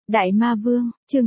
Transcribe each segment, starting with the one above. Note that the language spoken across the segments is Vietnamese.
Đại Ma Vương, chương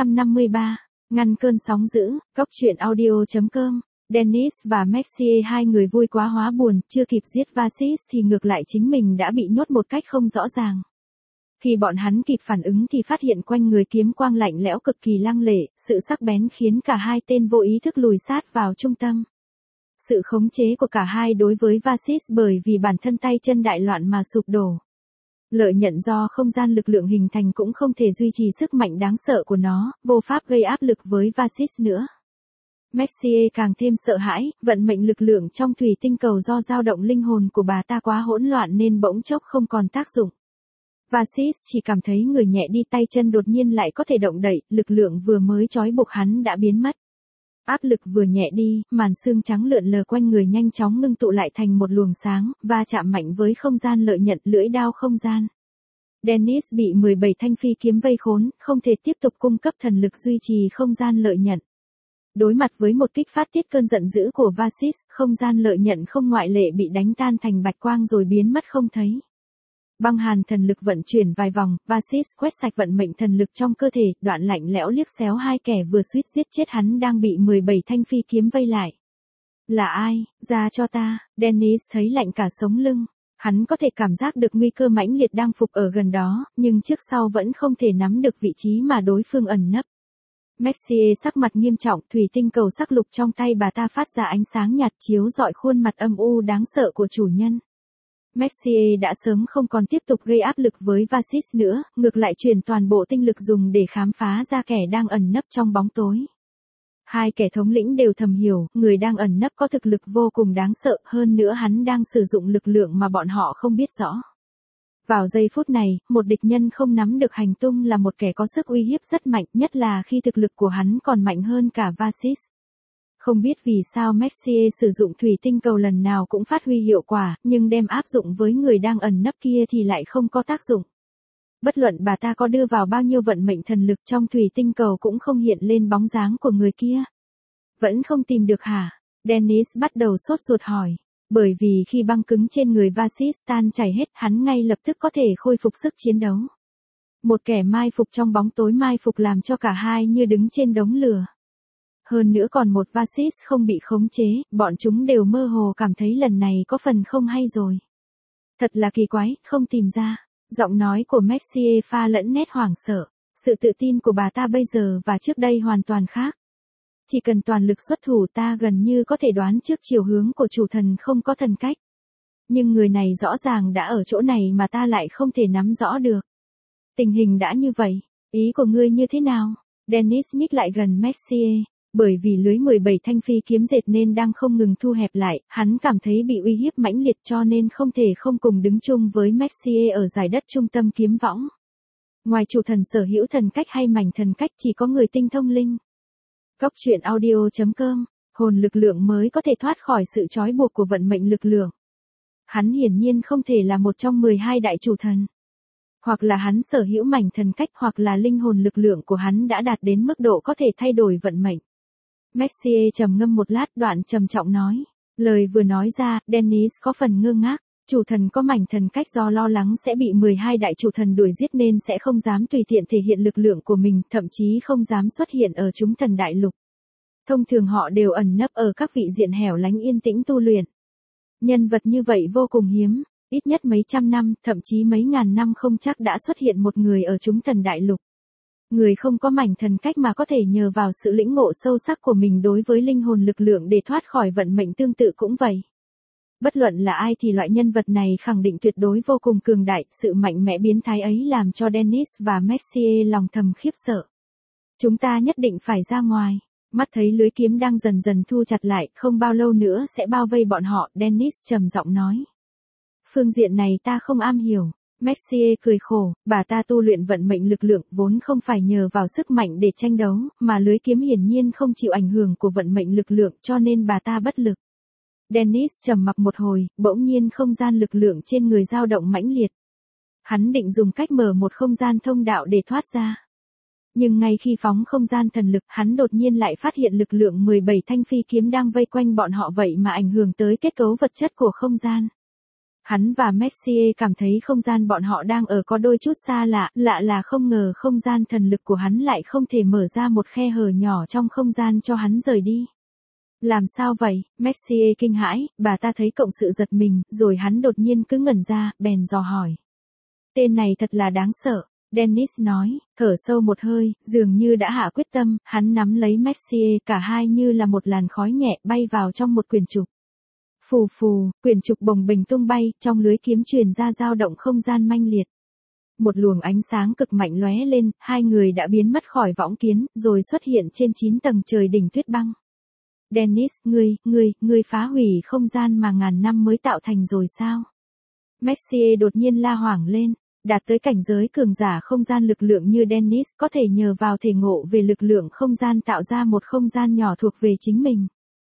953, ngăn cơn sóng dữ, Cốc truyện audio.com. Dennis và Mercier hai người vui quá hóa buồn, chưa kịp giết Vasis thì ngược lại chính mình đã bị nhốt một cách không rõ ràng. Khi bọn hắn kịp phản ứng thì phát hiện quanh người kiếm quang lạnh lẽo cực kỳ lăng lệ, sự sắc bén khiến cả hai tên vô ý thức lùi sát vào trung tâm. Sự khống chế của cả hai đối với Vasis bởi vì bản thân tay chân đại loạn mà sụp đổ. Lợi nhận do không gian lực lượng hình thành cũng không thể duy trì sức mạnh đáng sợ của nó, vô pháp gây áp lực với Vasis nữa. Mercier càng thêm sợ hãi, vận mệnh lực lượng trong thủy tinh cầu do dao động linh hồn của bà ta quá hỗn loạn nên bỗng chốc không còn tác dụng. Vasis chỉ cảm thấy người nhẹ đi, tay chân đột nhiên lại có thể động đậy, lực lượng vừa mới trói buộc hắn đã biến mất. Áp lực vừa nhẹ đi, màn xương trắng lượn lờ quanh người nhanh chóng ngưng tụ lại thành một luồng sáng, va chạm mạnh với không gian lợi nhận lưỡi đao không gian. Dennis bị 17 thanh phi kiếm vây khốn, không thể tiếp tục cung cấp thần lực duy trì không gian lợi nhận. Đối mặt với một kích phát tiết cơn giận dữ của Vasis, không gian lợi nhận không ngoại lệ bị đánh tan thành bạch quang rồi biến mất không thấy. Băng hàn thần lực vận chuyển vài vòng, Vasis quét sạch vận mệnh thần lực trong cơ thể, đoạn lạnh lẽo liếc xéo hai kẻ vừa suýt giết chết hắn đang bị 17 thanh phi kiếm vây lại. Là ai, ra cho ta, Dennis thấy lạnh cả sống lưng. Hắn có thể cảm giác được nguy cơ mãnh liệt đang phục ở gần đó, nhưng trước sau vẫn không thể nắm được vị trí mà đối phương ẩn nấp. Mercier sắc mặt nghiêm trọng, thủy tinh cầu sắc lục trong tay bà ta phát ra ánh sáng nhạt chiếu rọi khuôn mặt âm u đáng sợ của chủ nhân. Mercier đã sớm không còn tiếp tục gây áp lực với Vasis nữa, ngược lại chuyển toàn bộ tinh lực dùng để khám phá ra kẻ đang ẩn nấp trong bóng tối. Hai kẻ thống lĩnh đều thầm hiểu, người đang ẩn nấp có thực lực vô cùng đáng sợ, hơn nữa hắn đang sử dụng lực lượng mà bọn họ không biết rõ. Vào giây phút này, một địch nhân không nắm được hành tung là một kẻ có sức uy hiếp rất mạnh, nhất là khi thực lực của hắn còn mạnh hơn cả Vasis. Không biết vì sao Mercier sử dụng thủy tinh cầu lần nào cũng phát huy hiệu quả, nhưng đem áp dụng với người đang ẩn nấp kia thì lại không có tác dụng. Bất luận bà ta có đưa vào bao nhiêu vận mệnh thần lực trong thủy tinh cầu cũng không hiện lên bóng dáng của người kia. Vẫn không tìm được hả? Dennis bắt đầu sốt ruột hỏi. Bởi vì khi băng cứng trên người Vasis tan chảy hết, hắn ngay lập tức có thể khôi phục sức chiến đấu. Một kẻ mai phục trong bóng tối mai phục làm cho cả hai như đứng trên đống lửa. Hơn nữa còn một Vasis không bị khống chế, bọn chúng đều mơ hồ cảm thấy lần này có phần không hay rồi. Thật là kỳ quái, không tìm ra. Giọng nói của Mercier pha lẫn nét hoảng sợ. Sự tự tin của bà ta bây giờ và trước đây hoàn toàn khác. Chỉ cần toàn lực xuất thủ ta gần như có thể đoán trước chiều hướng của chủ thần không có thần cách. Nhưng người này rõ ràng đã ở chỗ này mà ta lại không thể nắm rõ được. Tình hình đã như vậy, ý của ngươi như thế nào? Dennis nhích lại gần Mercier. Bởi vì lưới 17 thanh phi kiếm dệt nên đang không ngừng thu hẹp lại, hắn cảm thấy bị uy hiếp mãnh liệt cho nên không thể không cùng đứng chung với Mercier ở giải đất trung tâm kiếm võng. Ngoài chủ thần sở hữu thần cách hay mảnh thần cách chỉ có người tinh thông linh. Cốc truyện audio.com, hồn lực lượng mới có thể thoát khỏi sự trói buộc của vận mệnh lực lượng. Hắn hiển nhiên không thể là một trong 12 đại chủ thần. Hoặc là hắn sở hữu mảnh thần cách hoặc là linh hồn lực lượng của hắn đã đạt đến mức độ có thể thay đổi vận mệnh. Mercier trầm ngâm một lát đoạn trầm trọng nói. Lời vừa nói ra, Dennis có phần ngơ ngác. Chủ thần có mảnh thần cách do lo lắng sẽ bị 12 đại chủ thần đuổi giết nên sẽ không dám tùy tiện thể hiện lực lượng của mình, thậm chí không dám xuất hiện ở chúng thần đại lục. Thông thường họ đều ẩn nấp ở các vị diện hẻo lánh yên tĩnh tu luyện. Nhân vật như vậy vô cùng hiếm, ít nhất mấy trăm năm, thậm chí mấy ngàn năm không chắc đã xuất hiện một người ở chúng thần đại lục. Người không có mảnh thần cách mà có thể nhờ vào sự lĩnh ngộ sâu sắc của mình đối với linh hồn lực lượng để thoát khỏi vận mệnh tương tự cũng vậy. Bất luận là ai thì loại nhân vật này khẳng định tuyệt đối vô cùng cường đại, sự mạnh mẽ biến thái ấy làm cho Dennis và Mercier lòng thầm khiếp sợ. Chúng ta nhất định phải ra ngoài. Mắt thấy lưới kiếm đang dần dần thu chặt lại, không bao lâu nữa sẽ bao vây bọn họ, Dennis trầm giọng nói. Phương diện này ta không am hiểu. Mercier cười khổ, bà ta tu luyện vận mệnh lực lượng vốn không phải nhờ vào sức mạnh để tranh đấu, mà lưới kiếm hiển nhiên không chịu ảnh hưởng của vận mệnh lực lượng cho nên bà ta bất lực. Dennis trầm mặc một hồi, bỗng nhiên không gian lực lượng trên người dao động mãnh liệt. Hắn định dùng cách mở một không gian thông đạo để thoát ra. Nhưng ngay khi phóng không gian thần lực, hắn đột nhiên lại phát hiện lực lượng 17 thanh phi kiếm đang vây quanh bọn họ vậy mà ảnh hưởng tới kết cấu vật chất của không gian. Hắn và Messier cảm thấy không gian bọn họ đang ở có đôi chút xa lạ, lạ là không ngờ không gian thần lực của hắn lại không thể mở ra một khe hở nhỏ trong không gian cho hắn rời đi. Làm sao vậy? Messier kinh hãi, bà ta thấy cộng sự giật mình, rồi hắn đột nhiên cứ ngẩn ra, bèn dò hỏi. Tên này thật là đáng sợ. Dennis nói, thở sâu một hơi, dường như đã hạ quyết tâm, hắn nắm lấy Messier, cả hai như là một làn khói nhẹ bay vào trong một quyển trục. Phù phù, quyển trục bồng bềnh tung bay, trong lưới kiếm truyền ra dao động không gian manh liệt. Một luồng ánh sáng cực mạnh lóe lên, hai người đã biến mất khỏi võng kiến, rồi xuất hiện trên 9 tầng trời đỉnh tuyết băng. Dennis, ngươi phá hủy không gian mà ngàn năm mới tạo thành rồi sao? Messier đột nhiên la hoảng lên. Đạt tới cảnh giới cường giả không gian lực lượng như Dennis có thể nhờ vào thể ngộ về lực lượng không gian tạo ra một không gian nhỏ thuộc về chính mình.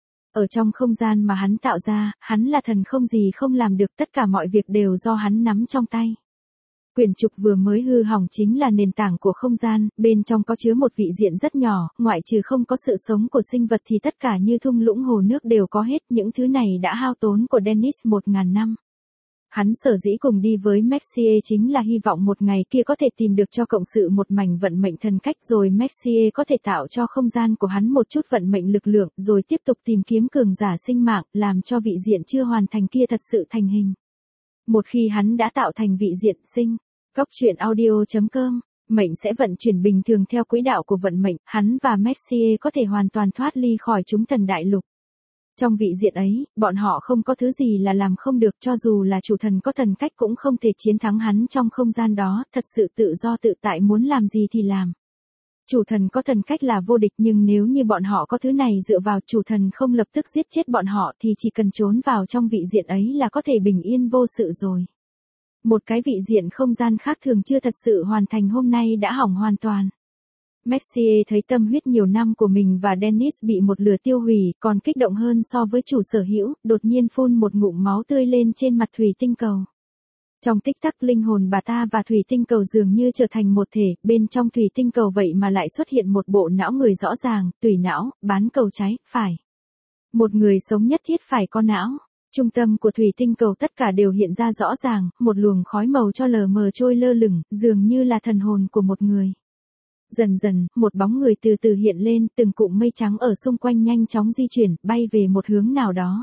Ở trong không gian mà hắn tạo ra, hắn là thần không gì không làm được, tất cả mọi việc đều do hắn nắm trong tay. Quyển trục vừa mới hư hỏng chính là nền tảng của không gian, bên trong có chứa một vị diện rất nhỏ, ngoại trừ không có sự sống của sinh vật thì tất cả như thung lũng hồ nước đều có hết, những thứ này đã hao tốn của Dennis 1000 năm. Hắn sở dĩ cùng đi với Messier chính là hy vọng một ngày kia có thể tìm được cho cộng sự một mảnh vận mệnh thần cách, rồi Messier có thể tạo cho không gian của hắn một chút vận mệnh lực lượng, rồi tiếp tục tìm kiếm cường giả sinh mạng, làm cho vị diện chưa hoàn thành kia thật sự thành hình. Một khi hắn đã tạo thành vị diện sinh, Góc truyện audio.com, mệnh sẽ vận chuyển bình thường theo quỹ đạo của vận mệnh, hắn và Messier có thể hoàn toàn thoát ly khỏi chúng thần đại lục. Trong vị diện ấy, bọn họ không có thứ gì là làm không được, cho dù là chủ thần có thần cách cũng không thể chiến thắng hắn trong không gian đó, thật sự tự do tự tại, muốn làm gì thì làm. Chủ thần có thần cách là vô địch, nhưng nếu như bọn họ có thứ này dựa vào chủ thần không lập tức giết chết bọn họ thì chỉ cần trốn vào trong vị diện ấy là có thể bình yên vô sự rồi. Một cái vị diện không gian khác thường chưa thật sự hoàn thành hôm nay đã hỏng hoàn toàn. Messier thấy tâm huyết nhiều năm của mình và Dennis bị một lửa tiêu hủy, còn kích động hơn so với chủ sở hữu, đột nhiên phun một ngụm máu tươi lên trên mặt thủy tinh cầu. Trong tích tắc linh hồn bà ta và thủy tinh cầu dường như trở thành một thể, bên trong thủy tinh cầu vậy mà lại xuất hiện một bộ não người rõ ràng, tùy não, bán cầu trái, phải. Một người sống nhất thiết phải có não. Trung tâm của thủy tinh cầu tất cả đều hiện ra rõ ràng, một luồng khói màu cho lờ mờ trôi lơ lửng, dường như là thần hồn của một người. Dần dần, một bóng người từ từ hiện lên, từng cụm mây trắng ở xung quanh nhanh chóng di chuyển, bay về một hướng nào đó.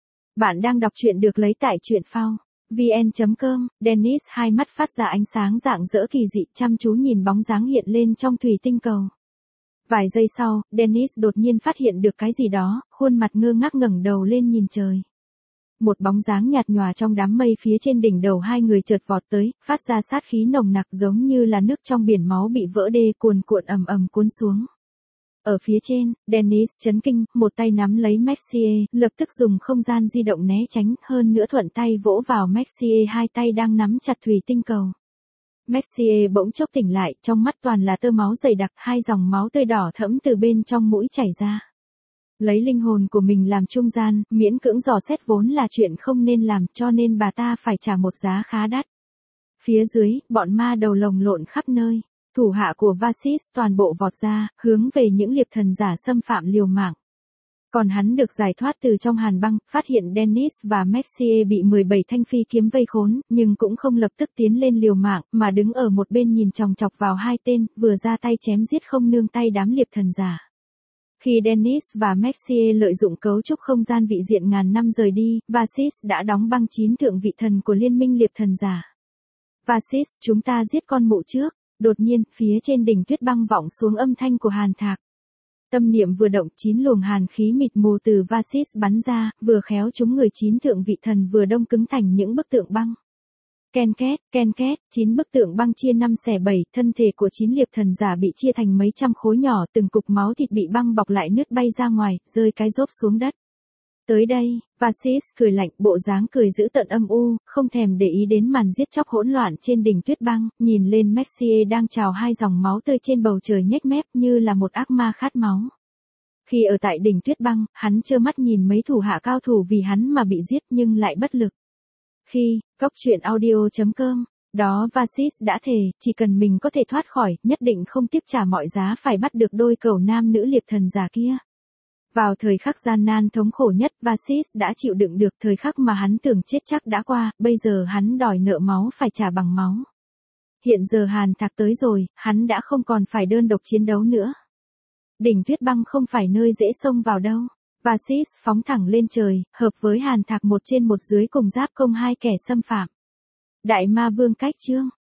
Bạn đang đọc truyện được lấy tại truyện phao vn.com. Dennis hai mắt phát ra ánh sáng rạng rỡ kỳ dị, chăm chú nhìn bóng dáng hiện lên trong thủy tinh cầu. Vài giây sau, Dennis đột nhiên phát hiện được cái gì đó, khuôn mặt ngơ ngác ngẩng đầu lên nhìn trời. Một bóng dáng nhạt nhòa trong đám mây phía trên đỉnh đầu hai người chợt vọt tới, phát ra sát khí nồng nặc giống như là nước trong biển máu bị vỡ đê, cuồn cuộn ầm ầm cuốn xuống. Ở phía trên, Dennis chấn kinh, một tay nắm lấy Messier, lập tức dùng không gian di động né tránh, hơn nữa thuận tay vỗ vào Messier, hai tay đang nắm chặt thủy tinh cầu. Messier bỗng chốc tỉnh lại, trong mắt toàn là tơ máu dày đặc, hai dòng máu tươi đỏ thẫm từ bên trong mũi chảy ra. Lấy linh hồn của mình làm trung gian, miễn cưỡng dò xét vốn là chuyện không nên làm, cho nên bà ta phải trả một giá khá đắt. Phía dưới, bọn ma đầu lồng lộn khắp nơi. Thủ hạ của Vasis toàn bộ vọt ra, hướng về những liệp thần giả xâm phạm liều mạng. Còn hắn được giải thoát từ trong hàn băng, phát hiện Dennis và Messier bị 17 thanh phi kiếm vây khốn, nhưng cũng không lập tức tiến lên liều mạng, mà đứng ở một bên nhìn chòng chọc vào hai tên, vừa ra tay chém giết không nương tay đám liệp thần giả. Khi Dennis và Messier lợi dụng cấu trúc không gian vị diện ngàn năm rời đi, Vasis đã đóng băng 9 thượng vị thần của liên minh liệp thần giả. Vasis, chúng ta giết con mụ trước. Đột nhiên, phía trên đỉnh tuyết băng vọng xuống âm thanh của Hàn Thạc. Tâm niệm vừa động, 9 luồng hàn khí mịt mù từ Vasis bắn ra, vừa khéo chúng người 9 thượng vị thần vừa đông cứng thành những bức tượng băng. Ken két, 9 bức tượng băng chia 5 xẻ 7, thân thể của 9 liệp thần giả bị chia thành mấy trăm khối nhỏ, từng cục máu thịt bị băng bọc lại nứt bay ra ngoài, rơi cái rốp xuống đất. Tới đây, Vasis cười lạnh, bộ dáng cười dữ tợn âm u, không thèm để ý đến màn giết chóc hỗn loạn trên đỉnh tuyết băng, nhìn lên Messier đang trào hai dòng máu tươi trên bầu trời nhếch mép như là một ác ma khát máu. Khi ở tại đỉnh tuyết băng, hắn trơ mắt nhìn mấy thủ hạ cao thủ vì hắn mà bị giết nhưng lại bất lực. Khi, Góc truyện audio.com, đó Vasis đã thề, chỉ cần mình có thể thoát khỏi, nhất định không tiếp trả mọi giá phải bắt được đôi cẩu nam nữ liệp thần giả kia. Vào thời khắc gian nan thống khổ nhất, Vasis đã chịu đựng được thời khắc mà hắn tưởng chết chắc đã qua, bây giờ hắn đòi nợ máu phải trả bằng máu. Hiện giờ Hàn Thạc tới rồi, hắn đã không còn phải đơn độc chiến đấu nữa. Đỉnh Tuyết Băng không phải nơi dễ xông vào đâu. Vasis phóng thẳng lên trời, hợp với Hàn Thạc một trên một dưới cùng giáp công hai kẻ xâm phạm. Đại Ma Vương cách chương